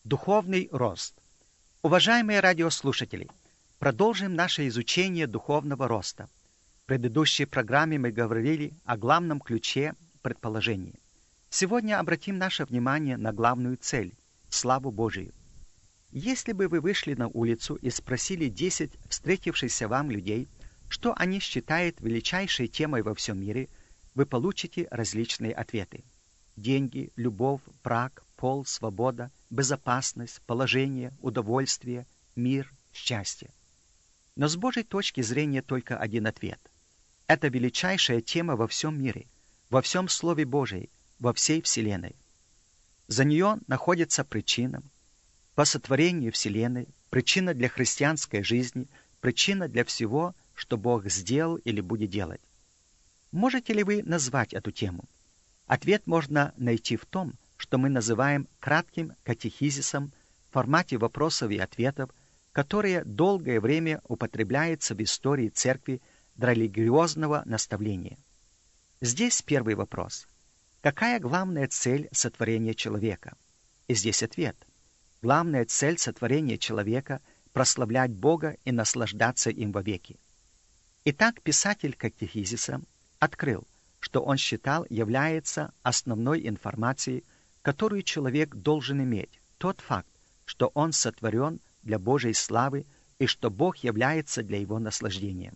Духовный рост. Уважаемые радиослушатели, продолжим наше изучение духовного роста. В предыдущей программе мы говорили о главном ключе предположения. Сегодня обратим наше внимание на главную цель – славу Божию. Если бы вы вышли на улицу и спросили 10 встретившихся вам людей, что они считают величайшей темой во всем мире, вы получите различные ответы. Деньги, любовь, брак, пол, свобода, безопасность, положение, удовольствие, мир, счастье. Но с Божьей точки зрения только один ответ. Это величайшая тема во всем мире, во всем Слове Божьем, во всей Вселенной. За нее находится причина по сотворению Вселенной, причина для христианской жизни, причина для всего, что Бог сделал или будет делать. Можете ли вы назвать эту тему? Ответ можно найти в том, что мы называем кратким катехизисом в формате вопросов и ответов, которые долгое время употребляются в истории церкви для религиозного наставления. Здесь первый вопрос. Какая главная цель сотворения человека? И здесь ответ. Главная цель сотворения человека – прославлять Бога и наслаждаться им вовеки. Итак, писатель катехизиса открыл, что он считал является основной информацией, которую человек должен иметь, тот факт, что он сотворен для Божьей славы и что Бог является для его наслаждения.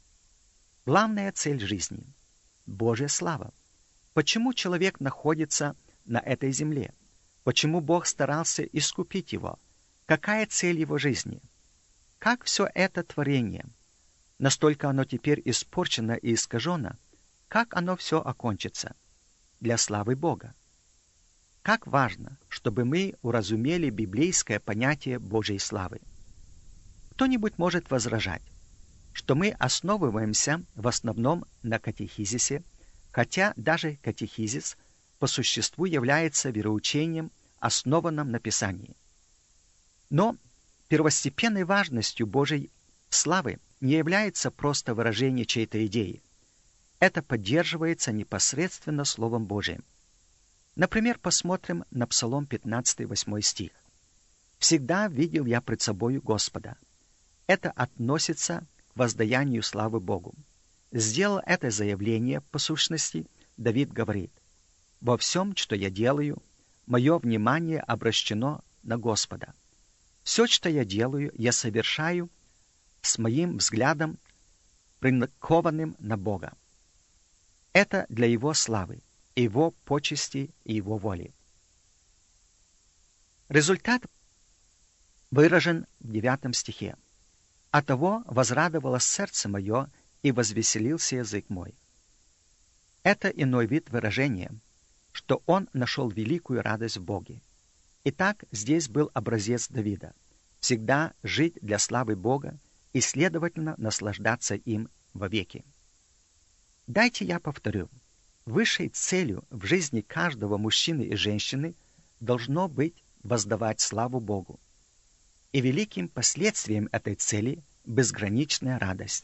Главная цель жизни – Божья слава. Почему человек находится на этой земле? Почему Бог старался искупить его? Какая цель его жизни? Как все это творение? Настолько оно теперь испорчено и искажено, как оно все окончится? Для славы Бога. Как важно, чтобы мы уразумели библейское понятие Божьей славы. Кто-нибудь может возражать, что мы основываемся в основном на катехизисе, хотя даже катехизис по существу является вероучением, основанным на Писании. Но первостепенной важностью Божьей славы не является просто выражение чьей-то идеи. Это поддерживается непосредственно Словом Божиим. Например, посмотрим на Псалом 15, 8 стих. «Всегда видел я пред собою Господа». Это относится к воздаянию славы Богу. Сделал это заявление по сущности, Давид говорит: «Во всем, что я делаю, мое внимание обращено на Господа. Все, что я делаю, я совершаю с моим взглядом, прикованным на Бога. Это для Его славы, Его почести и Его воли». Результат выражен в 9 стихе. «Оттого возрадовалось сердце мое, и возвеселился язык мой». Это иной вид выражения, что он нашел великую радость в Боге. Итак, здесь был образец Давида. Всегда жить для славы Бога и, следовательно, наслаждаться им вовеки. Дайте я повторю. Высшей целью в жизни каждого мужчины и женщины должно быть воздавать славу Богу. И великим последствием этой цели – безграничная радость.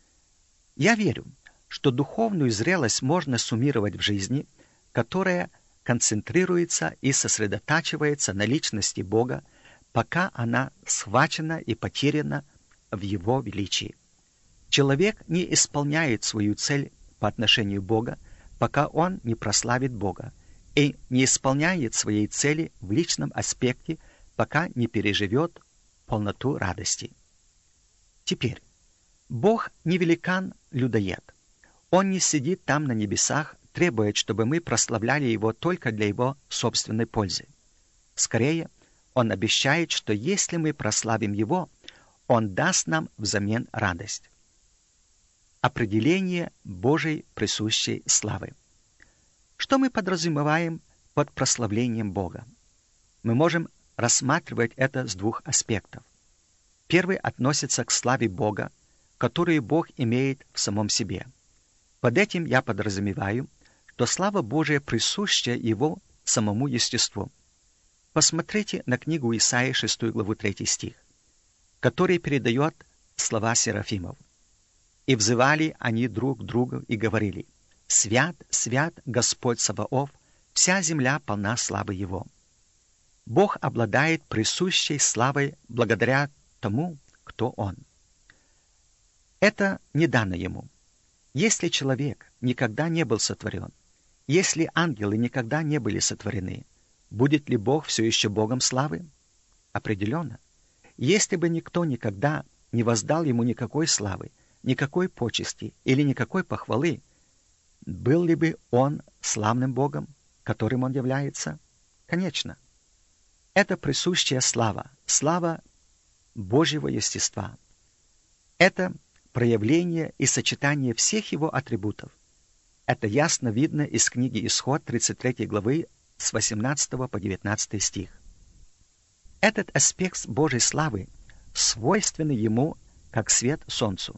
Я верю, что духовную зрелость можно суммировать в жизни, которая концентрируется и сосредотачивается на личности Бога, пока она схвачена и потеряна в Его величии. Человек не исполняет свою цель по отношению к Богу, пока он не прославит Бога, и не исполняет своей цели в личном аспекте, пока не переживет полноту радости. Теперь, Бог не великан-людоед. Он не сидит там на небесах, требует, чтобы мы прославляли Его только для Его собственной пользы. Скорее, Он обещает, что если мы прославим Его, Он даст нам взамен радость. Определение Божьей присущей славы. Что мы подразумеваем под прославлением Бога? Мы можем рассматривать это с двух аспектов. Первый относится к славе Бога, которую Бог имеет в самом себе. Под этим я подразумеваю, что слава Божия присуща Его самому естеству. Посмотрите на книгу Исаии, 6 главу 3 стих, который передает слова серафимов. «И взывали они друг к другу и говорили: Свят, свят Господь Саваоф, вся земля полна славы Его». Бог обладает присущей славой благодаря тому, кто Он. Это не дано Ему. Если человек никогда не был сотворен, если ангелы никогда не были сотворены, будет ли Бог все еще Богом славы? Определенно. Если бы никто никогда не воздал Ему никакой славы, никакой почести или никакой похвалы, был ли бы Он славным Богом, которым Он является? Конечно. Это присущая слава, слава Божьего естества. Это проявление и сочетание всех Его атрибутов. Это ясно видно из книги Исход 33 главы с 18 по 19 стих. Этот аспект Божьей славы свойственный Ему, как свет солнцу,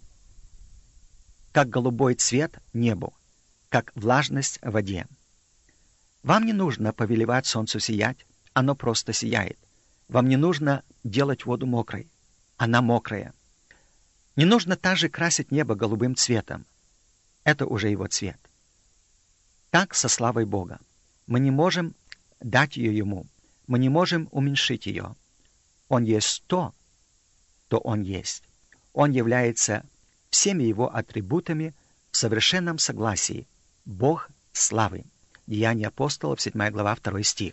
как голубой цвет небу, как влажность в воде. Вам не нужно повелевать солнцу сиять, оно просто сияет. Вам не нужно делать воду мокрой, она мокрая. Не нужно также красить небо голубым цветом, это уже его цвет. Так со славой Бога. Мы не можем дать ее Ему, мы не можем уменьшить ее. Он есть то, что Он есть. Он является всеми Его атрибутами в совершенном согласии. Бог славы. Деяния апостолов, 7 глава, 2 стих.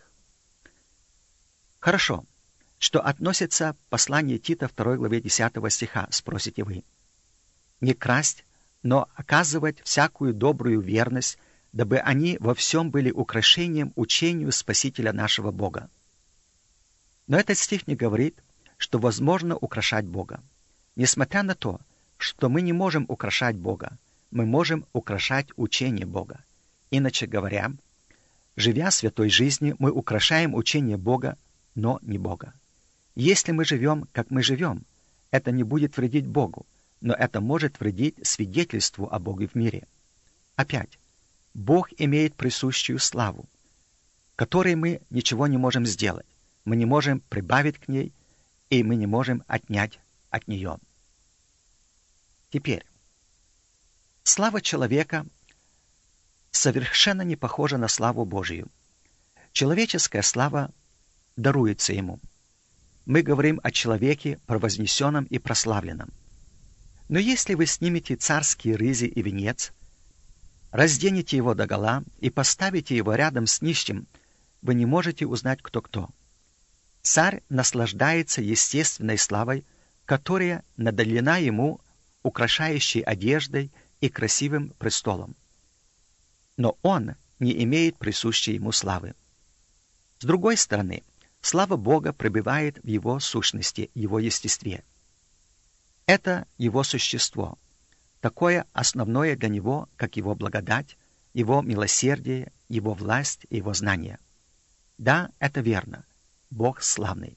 Хорошо. Что относится послание Тита 2 главе 10 стиха, спросите вы. Не красть, но оказывать всякую добрую верность, дабы они во всем были украшением учению Спасителя нашего Бога. Но этот стих не говорит, что возможно украшать Бога. Несмотря на то, что мы не можем украшать Бога, мы можем украшать учение Бога. Иначе говоря, живя святой жизнью, мы украшаем учение Бога, но не Бога. Если мы живем, как мы живем, это не будет вредить Богу, но это может вредить свидетельству о Боге в мире. Опять, Бог имеет присущую славу, которой мы ничего не можем сделать. Мы не можем прибавить к ней, и мы не можем отнять от нее. Теперь, слава человека совершенно не похожа на славу Божию. Человеческая слава даруется ему. Мы говорим о человеке провознесенном и прославленном. Но если вы снимете царские рызи и венец, разденете его догола и поставите его рядом с нищим, вы не можете узнать, кто кто. Царь наслаждается естественной славой, которая наделена ему украшающей одеждой и красивым престолом. Но он не имеет присущей ему славы. С другой стороны, слава Бога пребывает в его сущности, его естестве. Это его существо, такое основное для него, как его благодать, его милосердие, его власть и его знание. Да, это верно. Бог славный.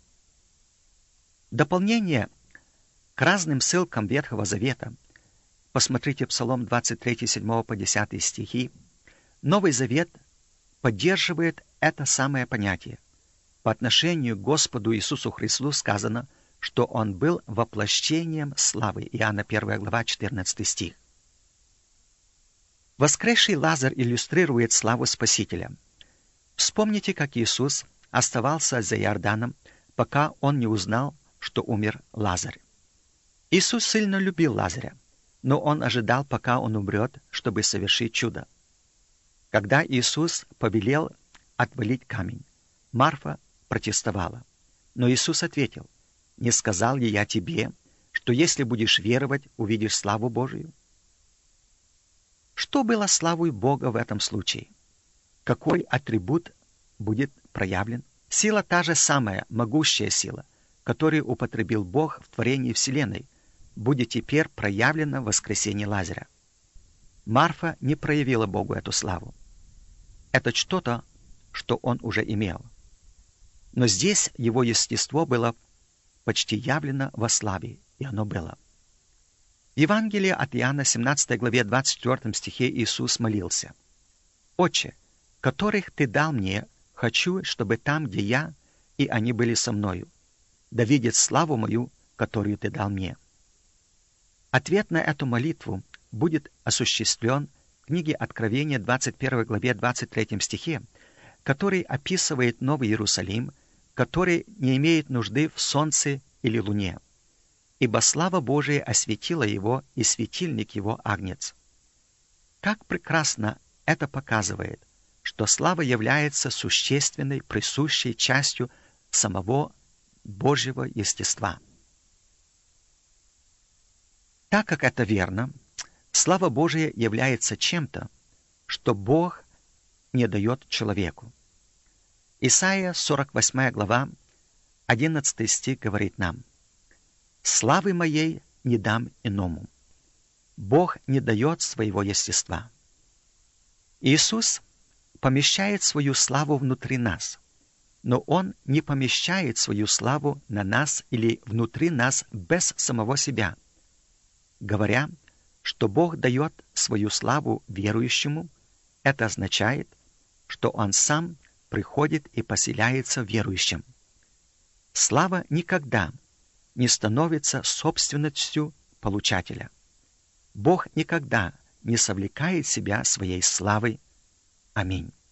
В дополнение к разным ссылкам Ветхого Завета, посмотрите Псалом 23, 7 по 10 стихи, Новый Завет поддерживает это самое понятие. По отношению к Господу Иисусу Христу сказано, что Он был воплощением славы. Иоанна 1 глава, 14 стих. Воскресший Лазарь иллюстрирует славу Спасителя. Вспомните, как Иисус оставался за Иорданом, пока Он не узнал, что умер Лазарь. Иисус сильно любил Лазаря, но Он ожидал, пока он умрет, чтобы совершить чудо. Когда Иисус повелел отвалить камень, Марфа протестовала. Но Иисус ответил: «Не сказал ли я тебе, что если будешь веровать, увидишь славу Божию?» Что было славой Бога в этом случае? Какой атрибут будет проявлен? Сила та же самая, могущая сила, которую употребил Бог в творении Вселенной, будет теперь проявлена в воскресении Лазаря. Марфа не проявила Богу эту славу. Это что-то, что он уже имел. Но здесь его естество было почти явлено во славе, и оно было. В Евангелии от Иоанна, 17 главе 24 стихе Иисус молился: «Отче, которых Ты дал мне, хочу, чтобы там, где я, и они были со мною, да видят славу мою, которую Ты дал мне». Ответ на эту молитву будет осуществлен в книге Откровения, 21 главе 23 стихе, который описывает Новый Иерусалим, который не имеет нужды в солнце или луне, ибо слава Божия осветила его, и светильник его агнец. Как прекрасно это показывает, что слава является существенной, присущей частью самого Божьего естества. Так как это верно, слава Божия является чем-то, что Бог не дает человеку. Исайя 48 глава, 11 стих говорит нам: «Славы моей не дам иному». Бог не дает своего естества. Иисус помещает свою славу внутри нас, но Он не помещает свою славу на нас или внутри нас без самого себя, говоря, что Бог дает свою славу верующему. Это означает, что Он сам приходит и поселяется в верующем. Слава никогда не становится собственностью получателя. Бог никогда не совлекает себя своей славой. Аминь.